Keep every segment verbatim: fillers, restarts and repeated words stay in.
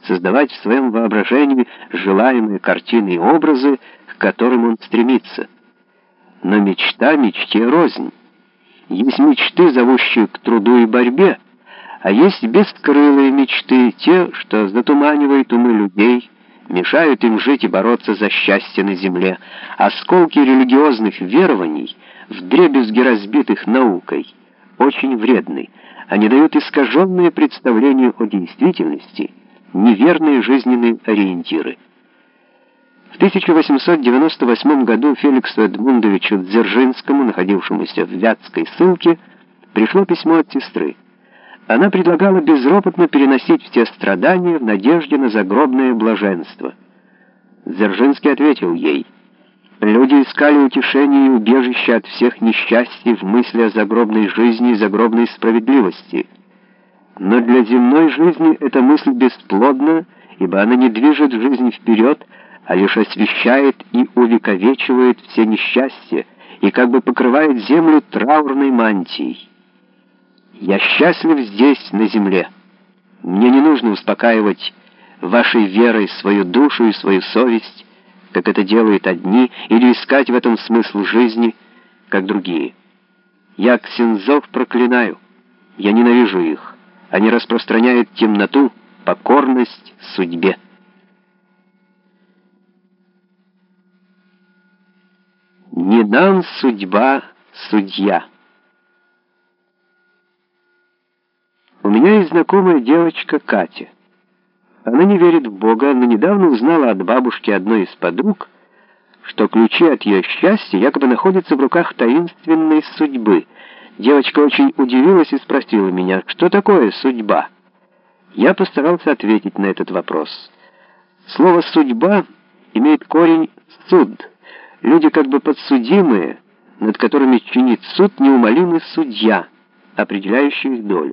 создавать в своем воображении желаемые картины и образы, к которым он стремится. Но мечта мечте рознь. Есть мечты, зовущие к труду и борьбе, а есть бескрылые мечты, те, что затуманивают умы людей, мешают им жить и бороться за счастье на земле, осколки религиозных верований, вдребезги разбитых наукой, очень вредны. Они дают искаженные представления о действительности, неверные жизненные ориентиры. В тысяча восемьсот девяносто восьмом году Феликсу Эдмундовичу Дзержинскому, находившемуся в Вятской ссылке, пришло письмо от сестры. Она предлагала безропотно переносить все страдания в надежде на загробное блаженство. Дзержинский ответил ей: «Люди искали утешения и убежища от всех несчастий в мысли о загробной жизни и загробной справедливости. Но для земной жизни эта мысль бесплодна, ибо она не движет жизнь вперед, а лишь освещает и увековечивает все несчастья и как бы покрывает землю траурной мантией. Я счастлив здесь, на земле. Мне не нужно успокаивать вашей верой свою душу и свою совесть, как это делают одни, или искать в этом смысл жизни, как другие. Я ксензов проклинаю, я ненавижу их. Они распространяют темноту, покорность судьбе». Не нам судьба судья. У меня есть знакомая девочка Катя. Она не верит в Бога, но недавно узнала от бабушки одной из подруг, что ключи от ее счастья якобы находятся в руках таинственной судьбы. Девочка очень удивилась и спросила меня, что такое судьба. Я постарался ответить на этот вопрос. Слово «судьба» имеет корень «суд». Люди как бы подсудимые, над которыми чинит суд неумолимый судья, определяющий их долю.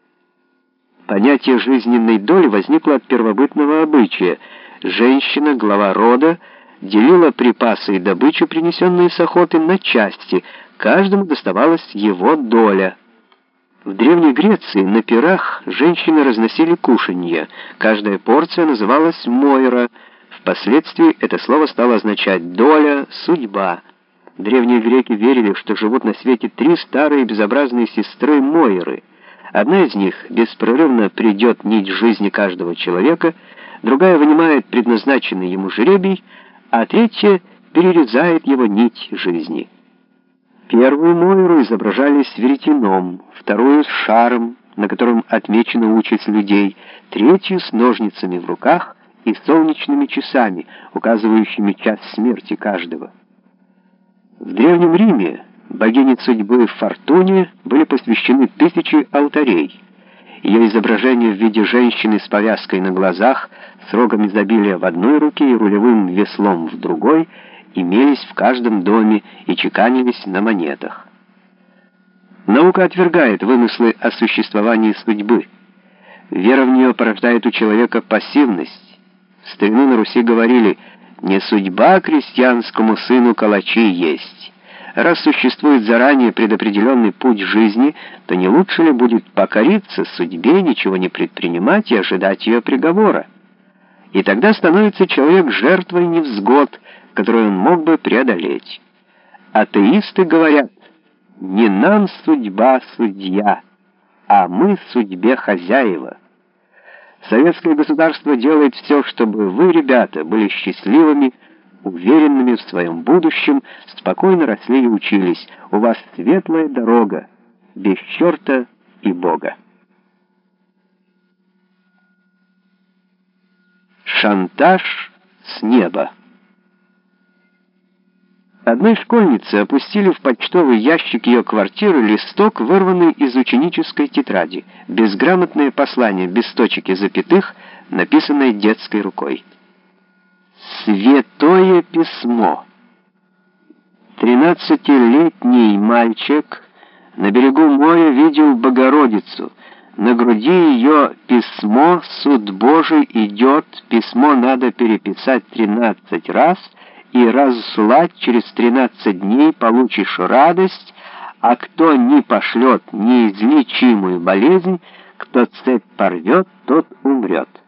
Понятие жизненной доли возникло от первобытного обычая. Женщина, глава рода, делила припасы и добычу, принесенную с охоты, на части. Каждому доставалась его доля. В Древней Греции на пирах женщины разносили кушанья. Каждая порция называлась мойра. Впоследствии это слово стало означать «доля», «судьба». Древние греки верили, что живут на свете три старые безобразные сестры Мойры. Одна из них беспрерывно придет нить жизни каждого человека, другая вынимает предназначенный ему жребий, а третья перерезает его нить жизни. Первую Мойру изображали с веретеном, вторую с шаром, на котором отмечена участь людей, третью с ножницами в руках и солнечными часами, указывающими час смерти каждого. В Древнем Риме богине судьбы Фортуне были посвящены тысячи алтарей. Ее изображение в виде женщины с повязкой на глазах, с рогом изобилия в одной руке и рулевым веслом в другой имелись в каждом доме и чеканились на монетах. Наука отвергает вымыслы о существовании судьбы. Вера в нее порождает у человека пассивность. В старину на Руси говорили: «Не судьба крестьянскому сыну калачи есть». Раз существует заранее предопределенный путь жизни, то не лучше ли будет покориться судьбе, ничего не предпринимать и ожидать ее приговора? И тогда становится человек жертвой невзгод, которую он мог бы преодолеть. Атеисты говорят: «Не нам судьба судья, а мы судьбе хозяева». Советское государство делает все, чтобы вы, ребята, были счастливыми, уверенными в своем будущем, спокойно росли и учились. У вас светлая дорога, без черта и Бога. Шантаж с неба. Одной школьнице опустили в почтовый ящик ее квартиры листок, вырванный из ученической тетради, безграмотное послание, без точек и запятых, написанное детской рукой. Святое письмо. Тринадцатилетний мальчик на берегу моря видел Богородицу. На груди ее письмо «Суд Божий идет», письмо надо переписать тринадцать раз и разослать через тринадцать дней, получишь радость, а кто не пошлет неизлечимую болезнь, кто цепь порвет, тот умрет.